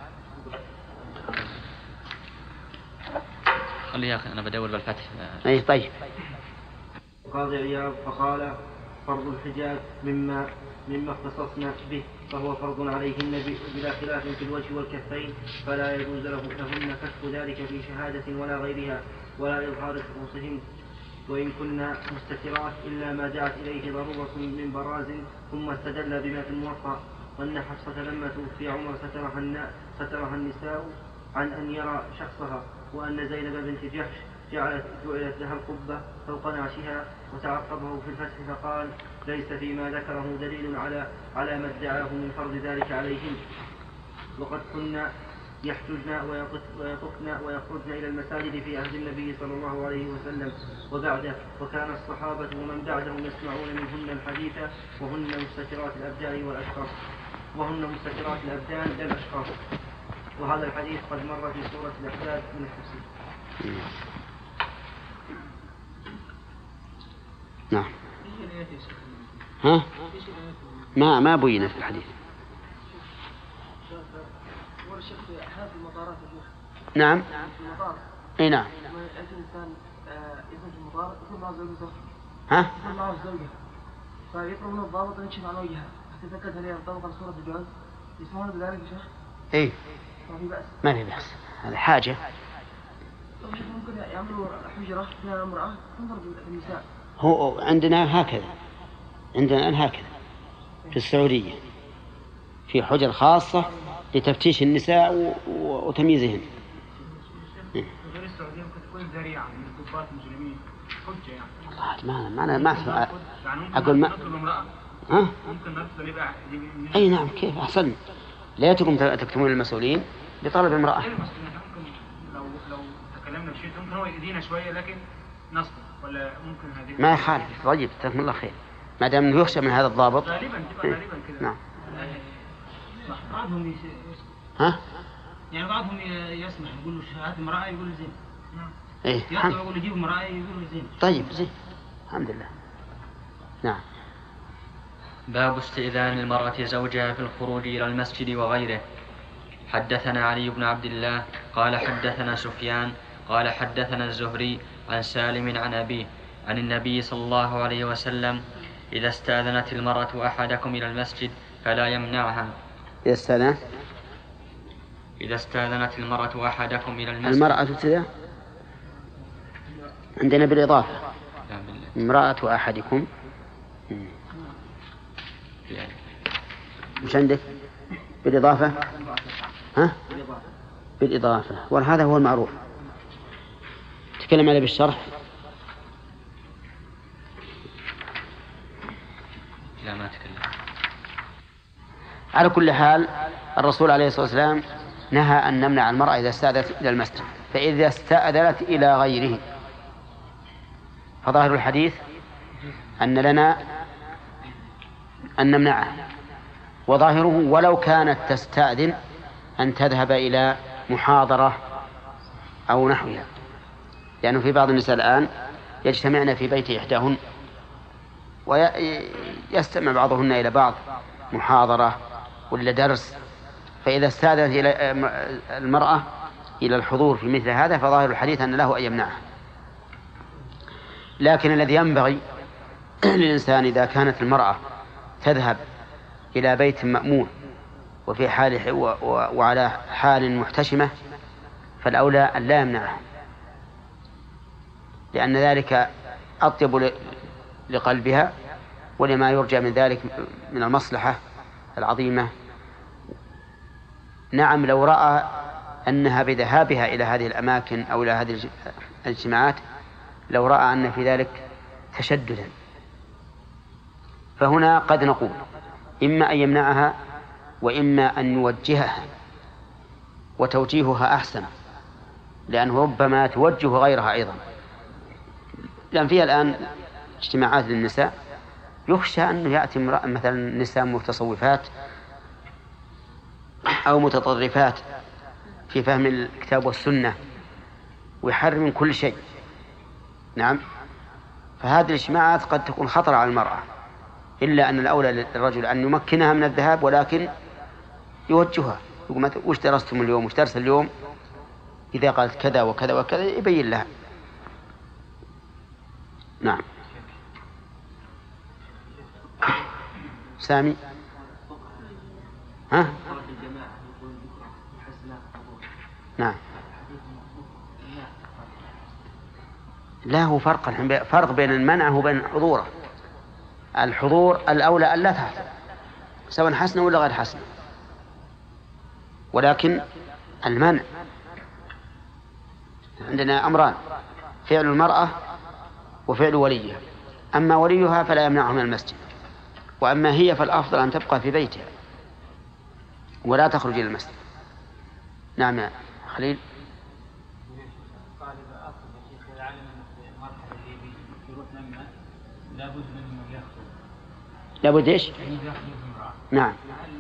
خلي يا أخي أنا بدور بالفتح. أي طيب. القاضي عياض فقال فرض الحجاب مما اختصصنا به فهو فرض عليهن بلا خلاف في الوجه والكفين، فلا يجوز لهن كشف ذلك في شهادة ولا غيرها ولا إظهار شخوصهن، وإن كنا مستترات إلا ما دعت إليه ضرورة من براز. ثم استدل بما في الموطأ وأن حفصة لما توفي عمر سترها النساء عن أن يرى شخصها، وأن زينب بنت جحش جعلت لها القبة فوق نعشها، وتعقبه في الفتح فقال ليس فيما ذكره دليل على ما ادعاه من فرض ذلك عليهم. وقد كنا يحججن ويطفن ويخرجن إلى المساجد في عهد النبي صلى الله عليه وسلم وبعده، وكان الصحابة ومن بعدهم يسمعون منهن الحديث وهن مستترات الأبدان لا الأشخاص. وهذا الحديث قد مر في سورة الأحزاب من التفسير. نعم. ها؟ ما بين في الحديث. نعم. اي نعم. ها؟ فيقرؤون الضابط يكشف عن وجهها حتى تأكد هل ينطبق على صورة الجواز. يسمعون بذلك يا شيخ؟ اي ما في بأس، هذا حاجة. ممكن يعملوا حجرة فيها امرأة تنظر بالنساء. هو عندنا هكذا في السعودية في حجر خاصة لتفتيش النساء وتمييزهن. غير السعودية ممكن تكون ذريعة من الضباط المسلمين حجة يعني. ما أقول ما نطلب امرأة. ها؟ ممكن نرسل يبقى. أي نعم كيف أحسن. ليتكم تكتمون المسؤولين بطلب امرأة. لو تكلمنا بشيء ممكن هو يأذينا شوية لكن نصبر ولا ممكن هذه. ما يخالف. طيب جزاكم الله خير. ما دام انه يخشى من هذا الضابط. غالبا كذا. نعم. بعضهم ها؟ يعني بعضهم يسمح يقول له شهادة امرأة يقول له زين. ايه. يقول يجيب امرأة يقول له زين. طيب زين. الحمد لله. نعم. باب استئذان المرأة زوجها في الخروج إلى المسجد وغيره. حدثنا علي بن عبد الله قال حدثنا سفيان قال حدثنا الزهري عن سالم عن أبيه عن النبي صلى الله عليه وسلم إذا استأذنت المرأة أحدكم إلى المسجد فلا يمنعها. إذا استأذنت المرأة أحدكم إلى المسجد. المرأة كذا عندنا بالإضافة. امرأة أحدكم. مش عندك بالإضافة؟ ها؟ بالإضافة. وهذا هو المعروف. تكلم عليه بالشرح. لا ما تكلم. على كل حال الرسول عليه الصلاة والسلام نهى أن نمنع المرأة إذا استأذنت إلى المسجد. فإذا استأذنت إلى غيره فظاهر الحديث أن لنا أن نمنعها، وظاهره ولو كانت تستأذن أن تذهب إلى محاضرة أو نحوها، لأنه في بعض النساء الآن يجتمعن في بيت إحداهن ويستمع بعضهن إلى بعض محاضرة ولا درس، فإذا استأذنت إلى المرأة إلى الحضور في مثل هذا فظاهر الحديث أن له أن يمنعها. لكن الذي ينبغي للإنسان إذا كانت المرأة تذهب إلى بيت مأمون وفي حال وعلى حال محتشمة فالأولى أن لا يمنعها، لأن ذلك أطيب لقلبها ولما يرجى من ذلك من المصلحة العظيمة نعم لو رأى أنها بذهابها إلى هذه الأماكن أو إلى هذه الاجتماعات لو رأى أن في ذلك تشددا، فهنا قد نقول إما أن يمنعها وإما أن يوجهها، وتوجيهها أحسن، لأنه ربما توجه غيرها أيضا، لأن فيها الآن اجتماعات للنساء يخشى أنه يأتي مثلا نساء متصوفات أو متطرفات في فهم الكتاب والسنة ويحرم كل شيء. نعم، فهذه الاجتماعات قد تكون خطر على المرأة، إلا أن الأولى للرجل أن يمكنها من الذهاب، ولكن يوجهها، يقول وش درستم اليوم، وش درس اليوم، إذا قالت كذا وكذا وكذا يبين لها. نعم. سامي. ها؟ نعم. لا، هو فرق بين المنع وبين حضوره. الحضور الأولى أن لا تحضر سواء حسنة ولا غير حسنة، ولكن المنع عندنا أمران: فعل المرأة وفعل وليها. أما وليها فلا يمنعه من المسجد، وأما هي فالأفضل أن تبقى في بيتها ولا تخرج إلى المسجد. نعم يا خليل. لابد إيش؟ نعم.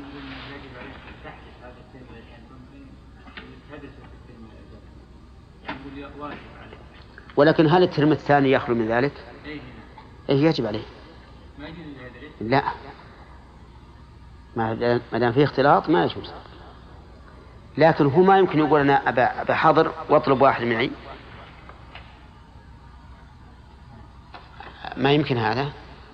ولكن هل الترم الثاني يخلو من ذلك؟ إيه يجب عليه. لا، ما دام فيه اختلاط ما يجوز. لكن هو ما يمكن يقول أنا أبا حاضر واطلب واحد معي، ما يمكن هذا.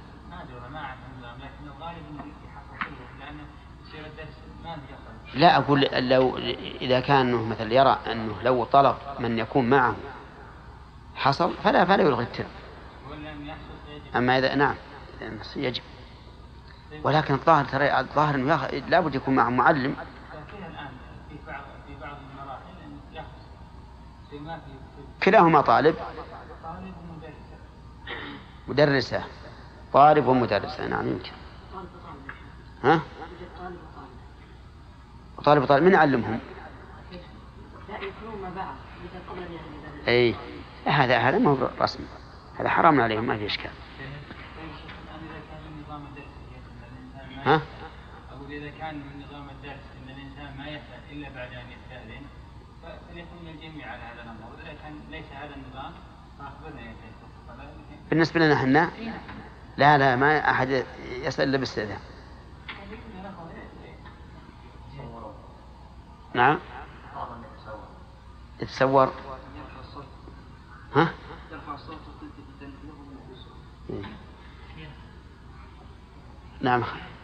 لا، أقول لو إذا كان مثلا يرى أنه لو طلب من يكون معه حصل فلا يلغي الترم. أما إذا نعم يجب، ولكن الظاهر أنه لابد يكون معه معلم. كلاهما طالب مدرسة، طالب ومدرسة. نعم يمكن. ها؟ طالب من يعلمهم؟ أي هذا ما هو رسمي، هذا حرام عليهم، ما في إشكال. ها؟ أقول إذا كان من نظام الدرس أن الإنسان ما يسأل إلا بعد أن يستأذن فليكون الجميع على هذا الأمر، وإذا كان ليس هذا النظام فأخبرنا يا شيخ. بالنسبة لنا احنا لا ما أحد يسأل إلا باستئذان. نعم. يتصور. ها؟ نعم.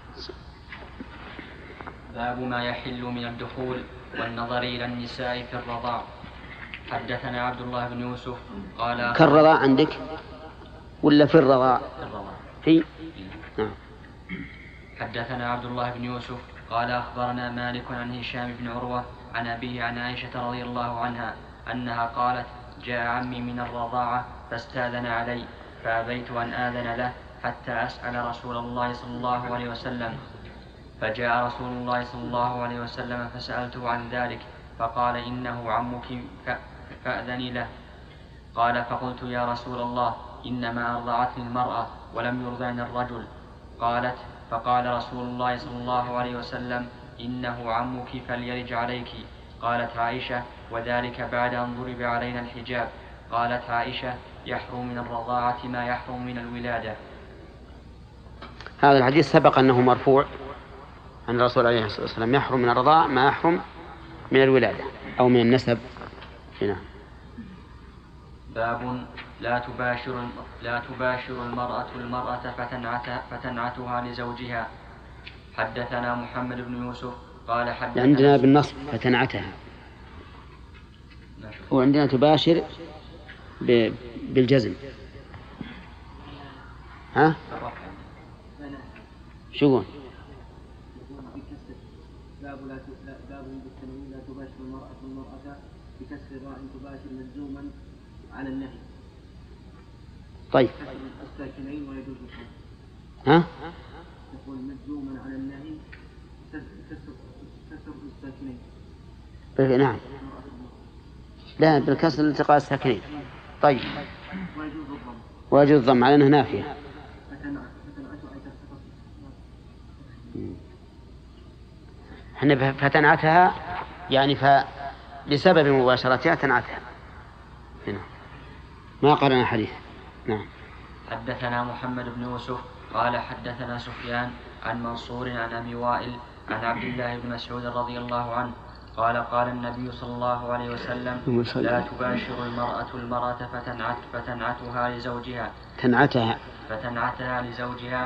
باب ما يحل من الدخول والنظر إلى النساء في الرضاع. حدثنا عبد الله بن يوسف قال كالرضاع عندك ولا في الرضاع؟ في. نعم. حدثنا عبد الله بن يوسف قال أخبرنا مالك عن هشام بن عروة عن أبيه عن عائشة رضي الله عنها أنها قالت: جاء عمي من الرضاعة فاستأذن علي فأبيت أن آذن له حتى أسأل رسول الله صلى الله عليه وسلم، فجاء رسول الله صلى الله عليه وسلم فسألته عن ذلك فقال: إنه عمك فأذني له. قال: فقلت: يا رسول الله، إنما أرضعتني المرأة ولم يرضعني الرجل. قالت: فقال رسول الله صلى الله عليه وسلم: إنه عمك فليرج عليك. قالت عائشة: وذلك بعد أن ضرب علينا الحجاب. قالت عائشة: يحرم من الرضاعة ما يحرم من الولادة. هذا الحديث سبق أنه مرفوع عن الرسول عليه الصلاة والسلام: يحرم من الرضاعة ما يحرم من الولادة أو من النسب. هنا باب لا تباشر المرأة فتنعتها لزوجها. حدثنا محمد بن يوسف قال حدثنا عندنا بالنصب فتنعتها، وعندنا تباشر بالجزم. ها؟ شو؟ بكسر الراء تباشر مجزوما على النهي. طيب. الساكنين ويجوز الضم. ها؟ يقول مجزوما على النهي كسر الساكنين. نعم. لا بالكسر التقاء الساكنين. طيب. ويجوز الضم على أنها نافية. احنا فتنعتها يعني لسبب مباشرتها تنعتها هنا ما قرأنا حديث. نعم. حدثنا محمد بن يوسف قال حدثنا سفيان عن منصور عن أبي وائل عن عبد الله بن مسعود رضي الله عنه قال قال النبي صلى الله عليه وسلم لا تباشر المرأة فتنعتها لزوجها فتنعتها لزوجها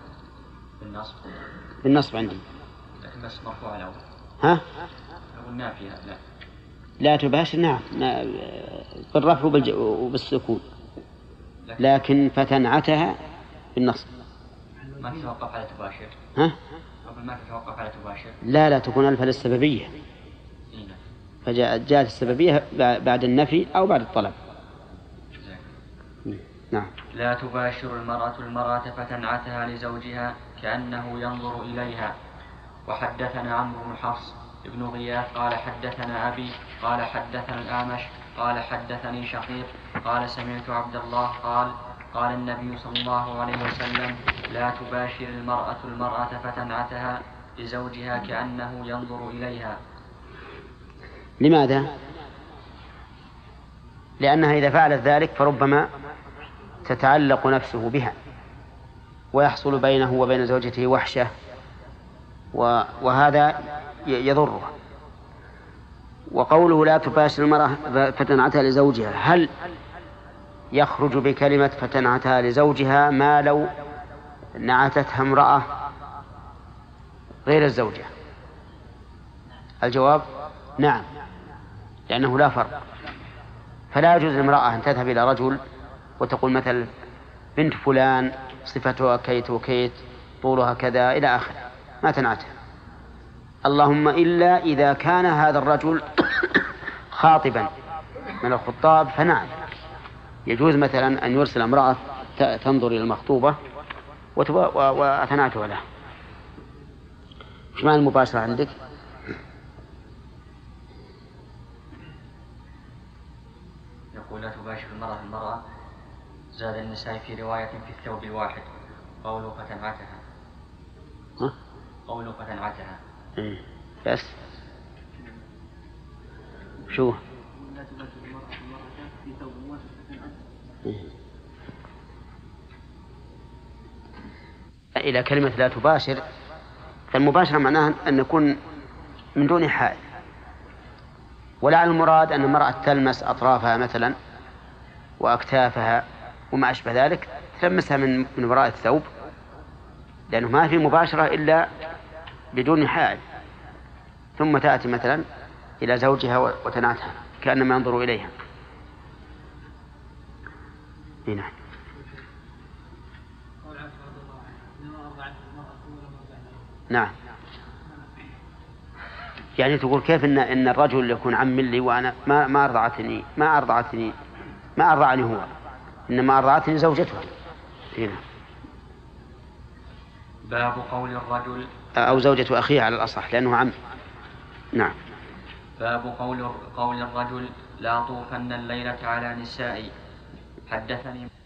بالنصب عندي لكن بس مرفوع الأول. ها؟ النافية لا تباشر. نعم بالرفع وبالسكون لكن فتنعتها بالنصب. ما تتوقف على تباشر. ها؟ ما تتوقف على تباشر. لا تكون ألف للسببية. فجاءت السببية بعد النفي أو بعد الطلب. نعم. لا تباشر المرأة فتنعتها لزوجها كأنه ينظر إليها. وحدثنا عمرو بن حفص ابن غياث قال حدثنا أبي قال حدثنا الأعمش قال حدثني شقيق قال سمعت عبد الله قال النبي صلى الله عليه وسلم لا تباشر المرأة فتنعتها لزوجها كأنه ينظر إليها. لماذا؟ لأنها إذا فعلت ذلك فربما تتعلق نفسه بها ويحصل بينه وبين زوجته وحشة وهذا يضره. وقوله لا تباشر المرأة فتنعتها لزوجها هل يخرج بكلمة فتنعتها لزوجها ما لو نعتتها امرأة غير الزوجة؟ الجواب نعم، لأنه لا فرق. فلا يجوز للمرأة أن تذهب إلى رجل وتقول مثل بنت فلان صفتها كيت وكيت طولها كذا إلى آخره، ما تنعتها. اللهم إلا إذا كان هذا الرجل خاطبا من الخطاب فنعم يجوز مثلا أن يرسل امرأة تنظر إلى المخطوبة وتنعتها له. إيش معنى المباشرة عندك؟ يقول لا تباشر المرأة زاد النساء في رواية في الثوب الواحد قوله فتنعتها. قوله فتنعتها. بس شو إلى كلمة لا تباشر، فالمباشرة معناها أن نكون من دون حائل، ولا المراد أن المرأة تلمس أطرافها مثلا وأكتافها وما أشبه ذلك، تلمسها من وراء الثوب، لأنه ما في مباشرة إلا بدون حائل، ثم تأتي مثلا إلى زوجها وتنعتها كأنما ينظر إليها. هنا نعم، يعني تقول كيف إن الرجل يكون عم لي وأنا ما أرضعني هو، إنما أرضعتني زوجته. هنا باب قول الرجل أو زوجة أخيه على الأصح لأنه عم. نعم. باب قول الرجل لا طوفن الليلة على نسائي. حدثني